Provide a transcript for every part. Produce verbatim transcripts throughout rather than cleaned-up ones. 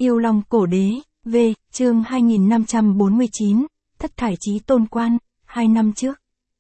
Yêu Long Cổ Đế, V, chương hai nghìn năm trăm bốn mươi chín, Thất Thải Chí Tôn Quan, hai năm trước.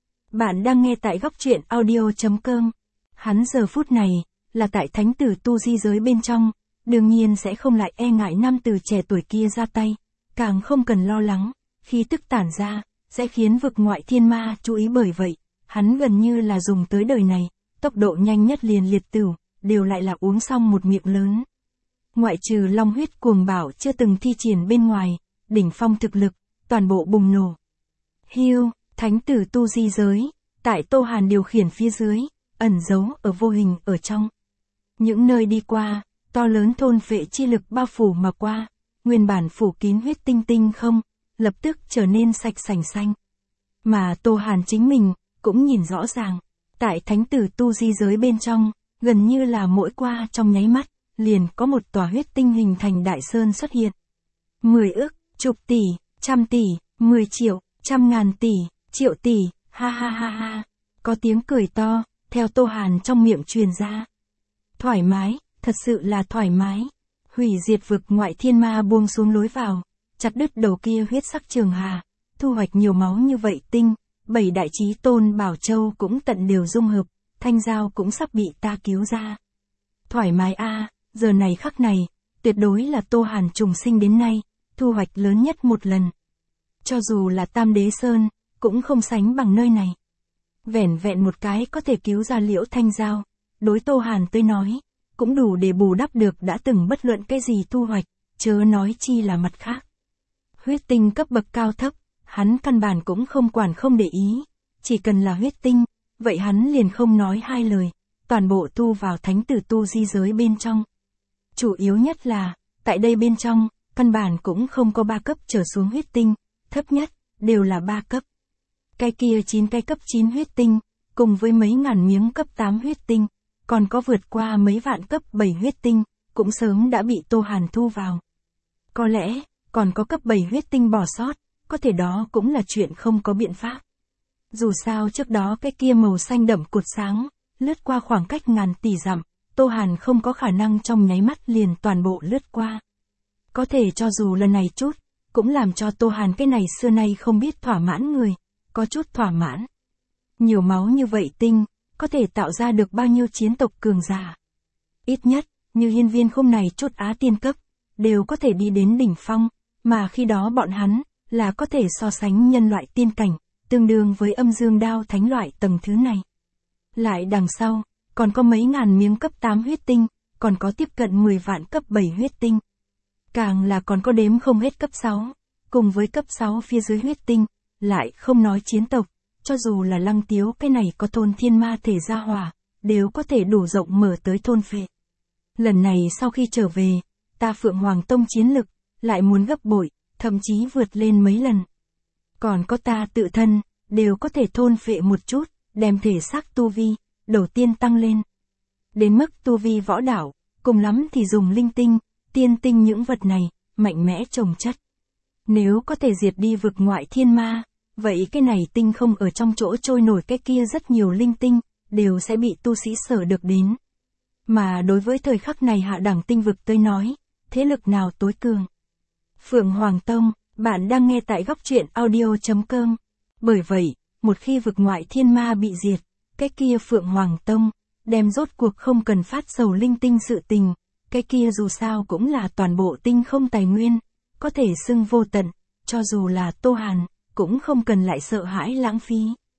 Bạn đang nghe tại góc truyện audio.com. Hắn giờ phút này, là tại thánh tử tu di giới bên trong, đương nhiên sẽ không lại e ngại nam tử trẻ tuổi kia ra tay, càng không cần lo lắng, khi tức tản ra, sẽ khiến vực ngoại thiên ma chú ý, bởi vậy, hắn gần như là dùng tới đời này, tốc độ nhanh nhất liền liệt tửu, đều lại là uống xong một miệng lớn. Ngoại trừ long huyết cuồng bảo chưa từng thi triển bên ngoài, đỉnh phong thực lực, toàn bộ bùng nổ. Hiu, thánh tử tu di giới, tại Tô Hàn điều khiển phía dưới, ẩn giấu ở vô hình ở trong. Những nơi đi qua, to lớn thôn phệ chi lực bao phủ mà qua, nguyên bản phủ kín huyết tinh tinh không, lập tức trở nên sạch sành xanh. Mà Tô Hàn chính mình, cũng nhìn rõ ràng, tại thánh tử tu di giới bên trong, gần như là mỗi qua trong nháy mắt, liền có một tòa huyết tinh hình thành đại sơn xuất hiện. Mười ức, chục tỷ, trăm tỷ, mười triệu, trăm ngàn tỷ, triệu tỷ, ha ha ha ha. Có tiếng cười to, theo Tô Hàn trong miệng truyền ra. Thoải mái, thật sự là thoải mái. Hủy diệt vực ngoại thiên ma buông xuống lối vào, chặt đứt đầu kia huyết sắc trường hà, thu hoạch nhiều máu như vậy tinh, bảy đại chí tôn bảo châu cũng tận đều dung hợp, thanh giao cũng sắp bị ta cứu ra. Thoải mái a, giờ này khắc này, tuyệt đối là Tô Hàn trùng sinh đến nay, thu hoạch lớn nhất một lần. Cho dù là Tam Đế Sơn, cũng không sánh bằng nơi này. Vẻn vẹn một cái có thể cứu ra Liễu Thanh Giao, đối Tô Hàn tôi nói, cũng đủ để bù đắp được đã từng bất luận cái gì thu hoạch, chớ nói chi là mặt khác. Huyết tinh cấp bậc cao thấp, hắn căn bản cũng không quản không để ý, chỉ cần là huyết tinh, vậy hắn liền không nói hai lời, toàn bộ thu vào thánh tử tu di giới bên trong. Chủ yếu nhất là, tại đây bên trong, căn bản cũng không có ba cấp trở xuống huyết tinh, thấp nhất, đều là ba cấp. Cái kia chín cái cấp chín huyết tinh, cùng với mấy ngàn miếng cấp tám huyết tinh, còn có vượt qua mấy vạn cấp bảy huyết tinh, cũng sớm đã bị Tô Hàn thu vào. Có lẽ, còn có cấp bảy huyết tinh bỏ sót, có thể đó cũng là chuyện không có biện pháp. Dù sao trước đó cái kia màu xanh đậm cột sáng, lướt qua khoảng cách ngàn tỷ dặm, Tô Hàn không có khả năng trong nháy mắt liền toàn bộ lướt qua. Có thể cho dù lần này chút, cũng làm cho Tô Hàn cái này xưa nay không biết thỏa mãn người, có chút thỏa mãn. Nhiều máu như vậy tinh, có thể tạo ra được bao nhiêu chiến tộc cường giả. Ít nhất, như hiên viên khung này chút á tiên cấp, đều có thể đi đến đỉnh phong, mà khi đó bọn hắn, là có thể so sánh nhân loại tiên cảnh, tương đương với âm dương đao thánh loại tầng thứ này. Lại đằng sau, còn có mấy ngàn miếng cấp tám huyết tinh, còn có tiếp cận mười vạn cấp bảy huyết tinh. Càng là còn có đếm không hết cấp sáu, cùng với cấp sáu phía dưới huyết tinh, lại không nói chiến tộc, cho dù là Lăng Tiếu cái này có thôn thiên ma thể gia hỏa, đều có thể đủ rộng mở tới thôn phệ. Lần này sau khi trở về, ta Phượng Hoàng Tông chiến lực, lại muốn gấp bội, thậm chí vượt lên mấy lần. Còn có ta tự thân, đều có thể thôn phệ một chút, đem thể xác tu vi, đầu tiên tăng lên. Đến mức tu vi võ đạo, cùng lắm thì dùng linh tinh, tiên tinh những vật này, mạnh mẽ trồng chất. Nếu có thể diệt đi vực ngoại thiên ma, vậy cái này tinh không ở trong chỗ trôi nổi cái kia rất nhiều linh tinh, đều sẽ bị tu sĩ sở được đến. Mà đối với thời khắc này hạ đẳng tinh vực tới nói, thế lực nào tối cường? Phượng Hoàng Tông, bạn đang nghe tại góc truyện audio.com. Bởi vậy, một khi vực ngoại thiên ma bị diệt, cái kia Phượng Hoàng Tông, đem rốt cuộc không cần phát sầu linh tinh sự tình, cái kia dù sao cũng là toàn bộ tinh không tài nguyên, có thể xưng vô tận, cho dù là Tô Hàn, cũng không cần lại sợ hãi lãng phí.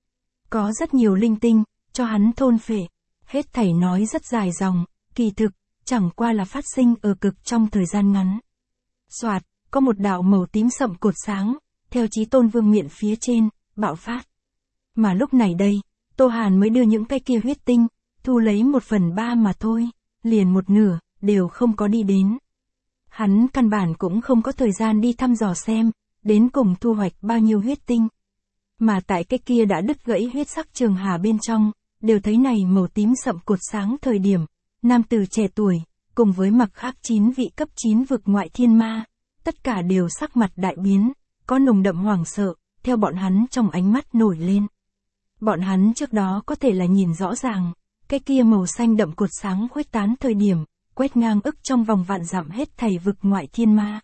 Có rất nhiều linh tinh, cho hắn thôn phệ, hết thảy nói rất dài dòng, kỳ thực, chẳng qua là phát sinh ở cực trong thời gian ngắn. Soạt, có một đạo màu tím sậm cột sáng, theo Chí Tôn Vương miện phía trên, bạo phát. Mà lúc này đây, Tô Hàn mới đưa những cái kia huyết tinh, thu lấy một phần ba mà thôi, liền một nửa, đều không có đi đến. Hắn căn bản cũng không có thời gian đi thăm dò xem, đến cùng thu hoạch bao nhiêu huyết tinh. Mà tại cái kia đã đứt gãy huyết sắc trường hà bên trong, đều thấy này màu tím sậm cột sáng thời điểm, nam tử trẻ tuổi, cùng với mặc khác chín vị cấp chín vực ngoại thiên ma, tất cả đều sắc mặt đại biến, có nồng đậm hoảng sợ, theo bọn hắn trong ánh mắt nổi lên. Bọn hắn trước đó có thể là nhìn rõ ràng, cái kia màu xanh đậm cột sáng khuếch tán thời điểm, quét ngang ức trong vòng vạn dặm hết thảy vực ngoại thiên ma.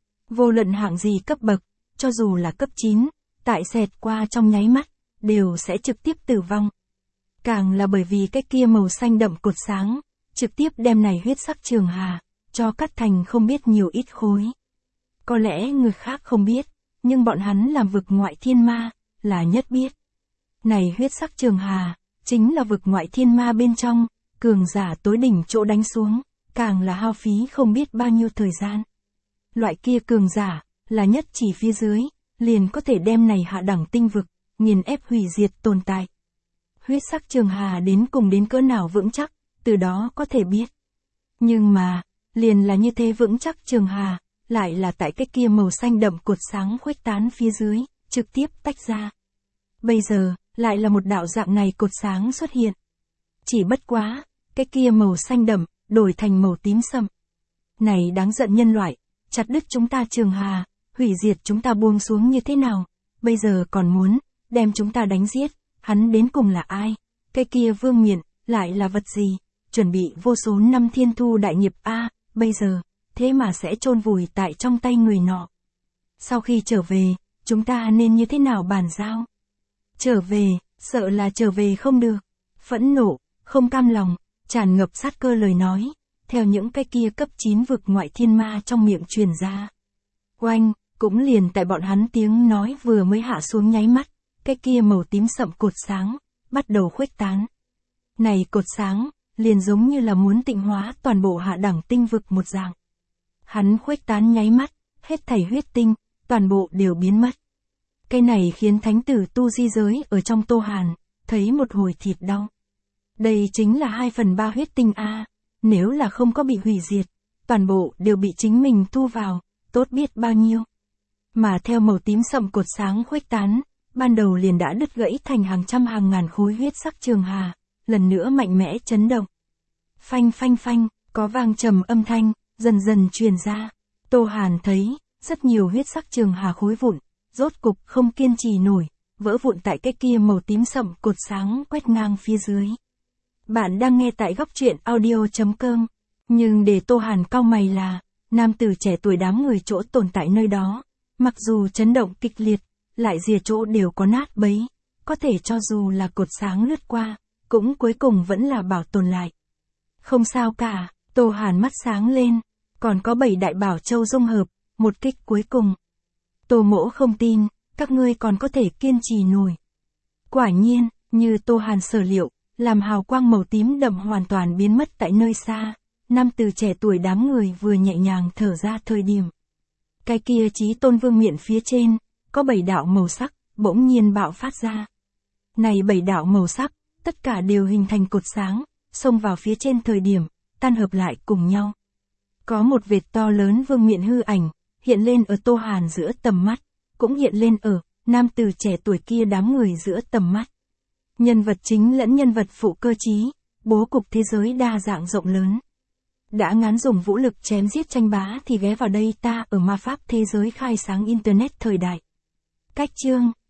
Vô luận hạng gì cấp bậc, cho dù là cấp chín, tại xẹt qua trong nháy mắt, đều sẽ trực tiếp tử vong. Càng là bởi vì cái kia màu xanh đậm cột sáng, trực tiếp đem này huyết sắc trường hà, cho cắt thành không biết nhiều ít khối. Có lẽ người khác không biết, nhưng bọn hắn làm vực ngoại thiên ma, là nhất biết. Này huyết sắc trường hà, chính là vực ngoại thiên ma bên trong, cường giả tối đỉnh chỗ đánh xuống, càng là hao phí không biết bao nhiêu thời gian. Loại kia cường giả, là nhất chỉ phía dưới, liền có thể đem này hạ đẳng tinh vực, nghiền ép hủy diệt tồn tại. Huyết sắc trường hà đến cùng đến cỡ nào vững chắc, từ đó có thể biết. Nhưng mà, liền là như thế vững chắc trường hà, lại là tại cái kia màu xanh đậm cột sáng khuếch tán phía dưới, trực tiếp tách ra. Bây giờ, lại là một đạo dạng này cột sáng xuất hiện. Chỉ bất quá, cái kia màu xanh đậm, đổi thành màu tím sậm. Này đáng giận nhân loại, chặt đứt chúng ta trường hà, hủy diệt chúng ta buông xuống như thế nào, bây giờ còn muốn, đem chúng ta đánh giết, hắn đến cùng là ai, cái kia vương miện, lại là vật gì, chuẩn bị vô số năm thiên thu đại nghiệp a, bây giờ, thế mà sẽ chôn vùi tại trong tay người nọ. Sau khi trở về, chúng ta nên như thế nào bàn giao? Trở về, sợ là trở về không được, phẫn nộ, không cam lòng, tràn ngập sát cơ lời nói, theo những cái kia cấp chín vực ngoại thiên ma trong miệng truyền ra. Oanh, cũng liền tại bọn hắn tiếng nói vừa mới hạ xuống nháy mắt, cái kia màu tím sậm cột sáng, bắt đầu khuếch tán. Này cột sáng, liền giống như là muốn tịnh hóa toàn bộ hạ đẳng tinh vực một dạng. Hắn khuếch tán nháy mắt, hết thảy huyết tinh, toàn bộ đều biến mất. Cái này khiến thánh tử tu di giới ở trong Tô Hàn, thấy một hồi thịt đau. Đây chính là hai phần ba huyết tinh a, nếu là không có bị hủy diệt, toàn bộ đều bị chính mình thu vào, tốt biết bao nhiêu. Mà theo màu tím sậm cột sáng khuếch tán, ban đầu liền đã đứt gãy thành hàng trăm hàng ngàn khối huyết sắc trường hà, lần nữa mạnh mẽ chấn động. Phanh phanh phanh, có vang trầm âm thanh, dần dần truyền ra. Tô Hàn thấy, rất nhiều huyết sắc trường hà khối vụn, rốt cục không kiên trì nổi, vỡ vụn tại cái kia màu tím sậm cột sáng quét ngang phía dưới. Bạn đang nghe tại góc truyện audio chấm com, nhưng để Tô Hàn cau mày là, nam tử trẻ tuổi đám người chỗ tồn tại nơi đó, mặc dù chấn động kịch liệt, lại rìa chỗ đều có nát bấy, có thể cho dù là cột sáng lướt qua, cũng cuối cùng vẫn là bảo tồn lại. Không sao cả, Tô Hàn mắt sáng lên, còn có bảy đại bảo châu dung hợp, một kích cuối cùng. Tô Mỗ không tin, các ngươi còn có thể kiên trì nổi. Quả nhiên, như Tô Hàn sở liệu, làm hào quang màu tím đậm hoàn toàn biến mất tại nơi xa, nam từ trẻ tuổi đám người vừa nhẹ nhàng thở ra thời điểm. Cái kia chí tôn vương miện phía trên, có bảy đạo màu sắc, bỗng nhiên bạo phát ra. Này bảy đạo màu sắc, tất cả đều hình thành cột sáng, xông vào phía trên thời điểm, tan hợp lại cùng nhau. Có một vệt to lớn vương miện hư ảnh, hiện lên ở Tô Hàn giữa tầm mắt, cũng hiện lên ở nam tử trẻ tuổi kia đám người giữa tầm mắt. Nhân vật chính lẫn nhân vật phụ cơ trí, bố cục thế giới đa dạng rộng lớn. Đã ngán dùng vũ lực chém giết tranh bá thì ghé vào đây ta ở ma pháp thế giới khai sáng internet thời đại. Cách chương